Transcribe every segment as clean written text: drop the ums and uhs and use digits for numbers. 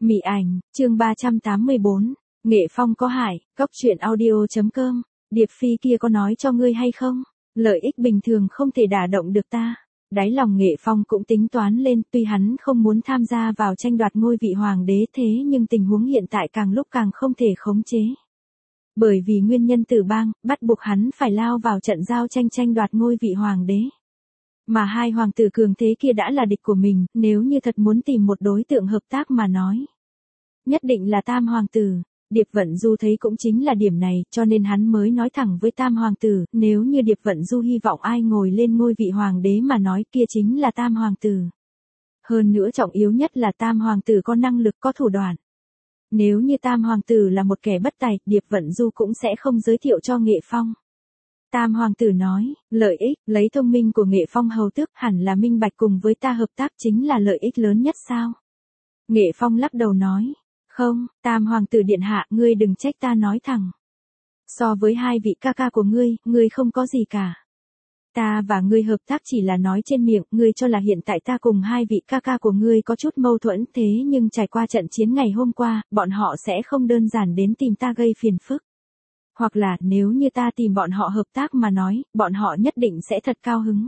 Mị ảnh, chương 384, Nghệ Phong có hại, Cóc truyện audio.com, Điệp Phi kia có nói cho ngươi hay không? Lợi ích bình thường không thể đả động được ta. Đáy lòng Nghệ Phong cũng tính toán lên, tuy hắn không muốn tham gia vào tranh đoạt ngôi vị hoàng đế thế nhưng tình huống hiện tại càng lúc càng không thể khống chế. Bởi vì nguyên nhân tử bang, bắt buộc hắn phải lao vào trận giao tranh đoạt ngôi vị hoàng đế. Mà hai hoàng tử cường thế kia đã là địch của mình, nếu như thật muốn tìm một đối tượng hợp tác mà nói. Nhất định là Tam hoàng tử. Điệp Vận Du thấy cũng chính là điểm này, cho nên hắn mới nói thẳng với Tam hoàng tử, nếu như Điệp Vận Du hy vọng ai ngồi lên ngôi vị hoàng đế mà nói kia chính là Tam hoàng tử. Hơn nữa trọng yếu nhất là Tam hoàng tử có năng lực có thủ đoạn. Nếu như Tam hoàng tử là một kẻ bất tài, Điệp Vận Du cũng sẽ không giới thiệu cho Nghệ Phong. Tam hoàng tử nói, lợi ích, lấy thông minh của Nghệ Phong hầu tước hẳn là minh bạch cùng với ta hợp tác chính là lợi ích lớn nhất sao? Nghệ Phong lắc đầu nói, không, Tam hoàng tử điện hạ, ngươi đừng trách ta nói thẳng. So với hai vị ca ca của ngươi không có gì cả. Ta và ngươi hợp tác chỉ là nói trên miệng, ngươi cho là hiện tại ta cùng hai vị ca ca của ngươi có chút mâu thuẫn thế nhưng trải qua trận chiến ngày hôm qua, bọn họ sẽ không đơn giản đến tìm ta gây phiền phức. Hoặc là nếu như ta tìm bọn họ hợp tác mà nói, bọn họ nhất định sẽ thật cao hứng.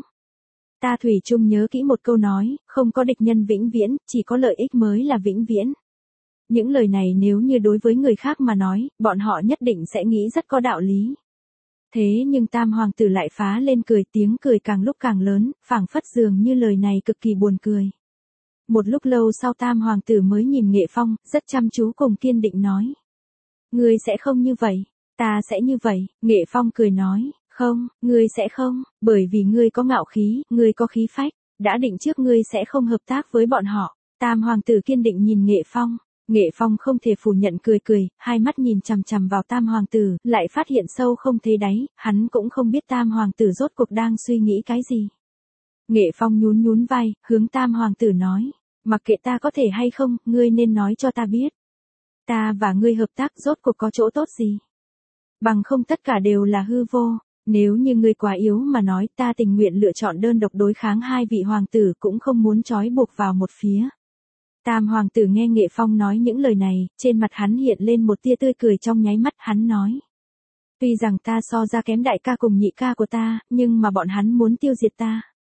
Ta thủy chung nhớ kỹ một câu nói, không có địch nhân vĩnh viễn, chỉ có lợi ích mới là vĩnh viễn. Những lời này nếu như đối với người khác mà nói, bọn họ nhất định sẽ nghĩ rất có đạo lý. Thế nhưng Tam hoàng tử lại phá lên cười, tiếng cười càng lúc càng lớn, phảng phất dường như lời này cực kỳ buồn cười. Một lúc lâu sau Tam hoàng tử mới nhìn Nghệ Phong, rất chăm chú cùng kiên định nói. Ngươi sẽ không như vậy, ta sẽ như vậy, Nghệ Phong cười nói, không, ngươi sẽ không, bởi vì ngươi có ngạo khí, ngươi có khí phách, đã định trước ngươi sẽ không hợp tác với bọn họ. Tam hoàng tử kiên định nhìn Nghệ Phong. Nghệ Phong không thể phủ nhận cười, hai mắt nhìn chằm chằm vào Tam hoàng tử, lại phát hiện sâu không thấy đáy, hắn cũng không biết Tam hoàng tử rốt cuộc đang suy nghĩ cái gì. Nghệ Phong nhún vai, hướng Tam hoàng tử nói, mặc kệ ta có thể hay không, ngươi nên nói cho ta biết. Ta và ngươi hợp tác rốt cuộc có chỗ tốt gì? Bằng không tất cả đều là hư vô, nếu như ngươi quá yếu mà nói ta tình nguyện lựa chọn đơn độc đối kháng hai vị hoàng tử cũng không muốn trói buộc vào một phía. Tam hoàng tử nghe Nghệ Phong nói những lời này, trên mặt hắn hiện lên một tia tươi cười trong nháy mắt, hắn nói. Tuy rằng ta so ra kém đại ca cùng nhị ca của ta, nhưng mà bọn hắn muốn tiêu diệt ta.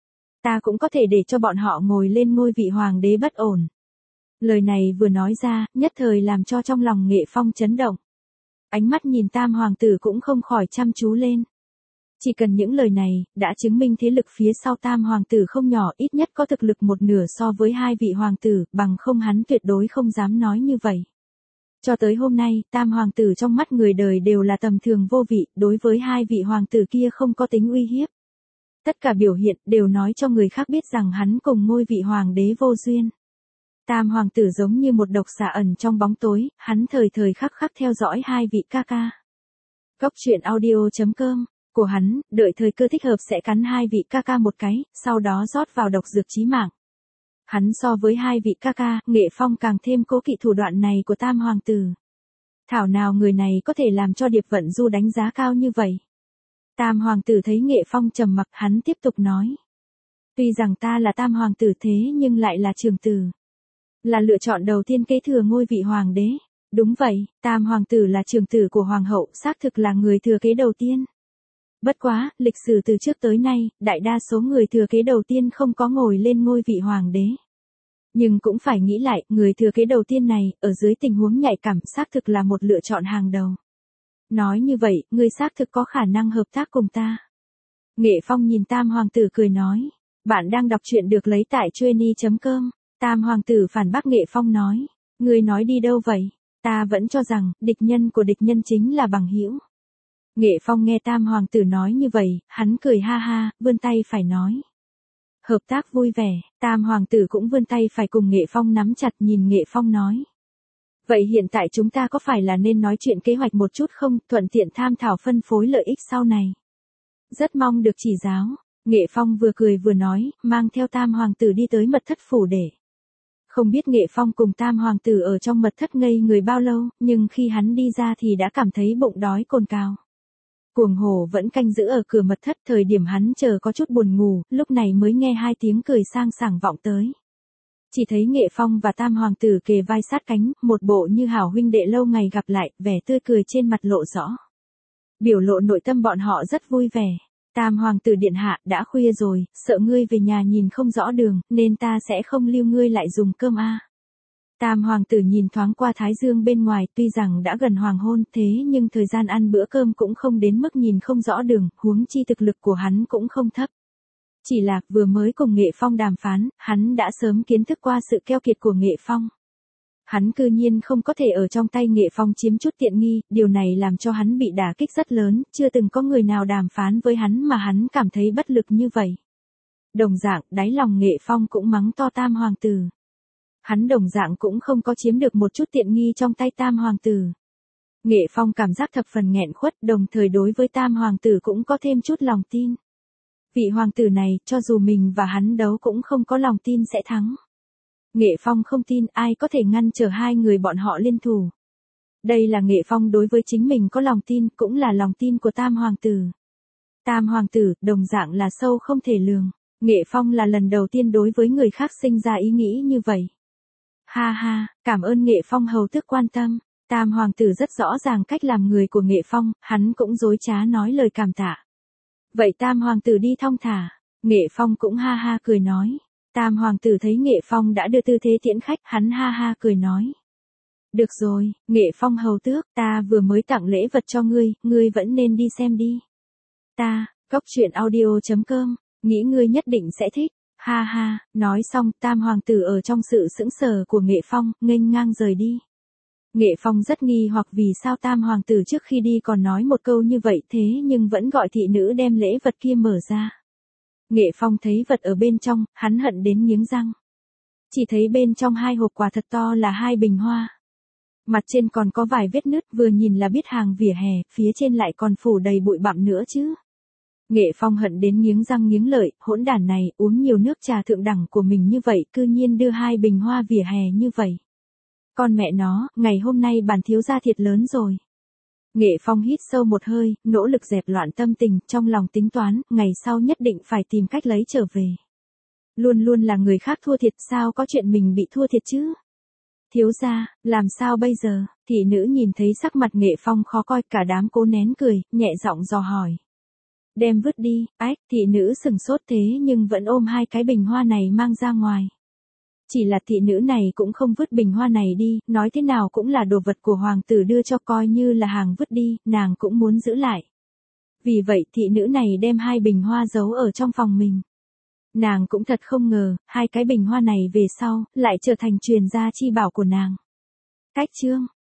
Ta cũng có thể để cho bọn họ ngồi lên ngôi vị hoàng đế bất ổn. Lời này vừa nói ra, nhất thời làm cho trong lòng Nghệ Phong chấn động. Ánh mắt nhìn Tam hoàng tử cũng không khỏi chăm chú lên. Chỉ cần những lời này, đã chứng minh thế lực phía sau Tam hoàng tử không nhỏ, ít nhất có thực lực một nửa so với hai vị hoàng tử, bằng không hắn tuyệt đối không dám nói như vậy. Cho tới hôm nay, Tam hoàng tử trong mắt người đời đều là tầm thường vô vị, đối với hai vị hoàng tử kia không có tính uy hiếp. Tất cả biểu hiện đều nói cho người khác biết rằng hắn cùng ngôi vị hoàng đế vô duyên. Tam hoàng tử giống như một độc xà ẩn trong bóng tối, hắn thời khắc theo dõi hai vị ca ca. Cóc truyện audio.com của hắn, đợi thời cơ thích hợp sẽ cắn hai vị ca ca một cái, sau đó rót vào độc dược chí mạng. Hắn so với hai vị ca ca, Nghệ Phong càng thêm cố kỵ thủ đoạn này của Tam hoàng tử. Thảo nào người này có thể làm cho Điệp Vận Du đánh giá cao như vậy. Tam hoàng tử thấy Nghệ Phong trầm mặc, hắn tiếp tục nói. Tuy rằng ta là Tam hoàng tử thế nhưng lại là trưởng tử. Là lựa chọn đầu tiên kế thừa ngôi vị hoàng đế. Đúng vậy, Tam hoàng tử là trưởng tử của hoàng hậu, xác thực là người thừa kế đầu tiên. Bất quá, lịch sử từ trước tới nay, đại đa số người thừa kế đầu tiên không có ngồi lên ngôi vị hoàng đế. Nhưng cũng phải nghĩ lại, người thừa kế đầu tiên này, ở dưới tình huống nhạy cảm, xác thực là một lựa chọn hàng đầu. Nói như vậy, ngươi xác thực có khả năng hợp tác cùng ta. Nghệ Phong nhìn Tam hoàng tử cười nói, bạn đang đọc truyện được lấy tại Chueny.com. Tam hoàng tử phản bác Nghệ Phong nói, ngươi nói đi đâu vậy? Ta vẫn cho rằng, địch nhân của địch nhân chính là bằng hữu. Nghệ Phong nghe Tam hoàng tử nói như vậy, hắn cười ha ha, vươn tay phải nói. Hợp tác vui vẻ, Tam hoàng tử cũng vươn tay phải cùng Nghệ Phong nắm chặt, nhìn Nghệ Phong nói. Vậy hiện tại chúng ta có phải là nên nói chuyện kế hoạch một chút không, thuận tiện tham thảo phân phối lợi ích sau này? Rất mong được chỉ giáo. Nghệ Phong vừa cười vừa nói, mang theo Tam hoàng tử đi tới mật thất phủ để. Không biết Nghệ Phong cùng Tam hoàng tử ở trong mật thất ngây người bao lâu, nhưng khi hắn đi ra thì đã cảm thấy bụng đói cồn cào. Cuồng Hổ vẫn canh giữ ở cửa mật thất, thời điểm hắn chờ có chút buồn ngủ, lúc này mới nghe hai tiếng cười sang sảng vọng tới. Chỉ thấy Nghệ Phong và Tam Hoàng tử kề vai sát cánh, một bộ như hảo huynh đệ lâu ngày gặp lại, vẻ tươi cười trên mặt lộ rõ. Biểu lộ nội tâm bọn họ rất vui vẻ. Tam Hoàng tử điện hạ, đã khuya rồi, sợ ngươi về nhà nhìn không rõ đường, nên ta sẽ không lưu ngươi lại dùng cơm a. Tam Hoàng tử nhìn thoáng qua thái dương bên ngoài, tuy rằng đã gần hoàng hôn, thế nhưng thời gian ăn bữa cơm cũng không đến mức nhìn không rõ đường, huống chi thực lực của hắn cũng không thấp. Chỉ là, vừa mới cùng Nghệ Phong đàm phán, hắn đã sớm kiến thức qua sự keo kiệt của Nghệ Phong. Hắn cư nhiên không có thể ở trong tay Nghệ Phong chiếm chút tiện nghi, điều này làm cho hắn bị đả kích rất lớn, chưa từng có người nào đàm phán với hắn mà hắn cảm thấy bất lực như vậy. Đồng dạng, đáy lòng Nghệ Phong cũng mắng to Tam Hoàng tử. Hắn đồng dạng cũng không có chiếm được một chút tiện nghi trong tay Tam Hoàng tử. Nghệ Phong cảm giác thập phần nghẹn khuất, đồng thời đối với Tam Hoàng tử cũng có thêm chút lòng tin. Vị hoàng tử này, cho dù mình và hắn đấu cũng không có lòng tin sẽ thắng. Nghệ Phong không tin ai có thể ngăn trở hai người bọn họ liên thủ. Đây là Nghệ Phong đối với chính mình có lòng tin, cũng là lòng tin của Tam Hoàng tử. Tam Hoàng tử, đồng dạng là sâu không thể lường. Nghệ Phong là lần đầu tiên đối với người khác sinh ra ý nghĩ như vậy. Ha ha, cảm ơn Nghệ Phong hầu tước quan tâm. Tam Hoàng tử rất rõ ràng cách làm người của Nghệ Phong, hắn cũng dối trá nói lời cảm tạ. Vậy Tam Hoàng tử đi thong thả. Nghệ Phong cũng ha ha cười nói. Tam Hoàng tử thấy Nghệ Phong đã đưa tư thế tiễn khách, hắn ha ha cười nói. Được rồi, Nghệ Phong hầu tước, ta vừa mới tặng lễ vật cho ngươi, ngươi vẫn nên đi xem đi. Ta, coctruyện.audio.com, nghĩ ngươi nhất định sẽ thích. Ha ha, nói xong, Tam Hoàng tử ở trong sự sững sờ của Nghệ Phong, nghênh ngang rời đi. Nghệ Phong rất nghi hoặc vì sao Tam Hoàng tử trước khi đi còn nói một câu như vậy thế nhưng vẫn gọi thị nữ đem lễ vật kia mở ra. Nghệ Phong thấy vật ở bên trong, hắn hận đến nghiến răng. Chỉ thấy bên trong hai hộp quà thật to là hai bình hoa. Mặt trên còn có vài vết nứt, vừa nhìn là biết hàng vỉa hè, phía trên lại còn phủ đầy bụi bặm nữa chứ. Nghệ Phong hận đến nghiến răng nghiến lợi, hỗn đản này uống nhiều nước trà thượng đẳng của mình như vậy, cư nhiên đưa hai bình hoa vỉa hè như vậy. Con mẹ nó, ngày hôm nay bản thiếu gia thiệt lớn rồi. Nghệ Phong hít sâu một hơi, nỗ lực dẹp loạn tâm tình, trong lòng tính toán, ngày sau nhất định phải tìm cách lấy trở về. Luôn luôn là người khác thua thiệt, sao có chuyện mình bị thua thiệt chứ? Thiếu gia, làm sao bây giờ? Thị nữ nhìn thấy sắc mặt Nghệ Phong khó coi, cả đám cố nén cười, nhẹ giọng dò hỏi. Đem vứt đi, ách, thị nữ sừng sốt thế nhưng vẫn ôm hai cái bình hoa này mang ra ngoài. Chỉ là thị nữ này cũng không vứt bình hoa này đi, nói thế nào cũng là đồ vật của hoàng tử đưa cho, coi như là hàng vứt đi, nàng cũng muốn giữ lại. Vì vậy thị nữ này đem hai bình hoa giấu ở trong phòng mình. Nàng cũng thật không ngờ, hai cái bình hoa này về sau, lại trở thành truyền gia chi bảo của nàng. Cách chương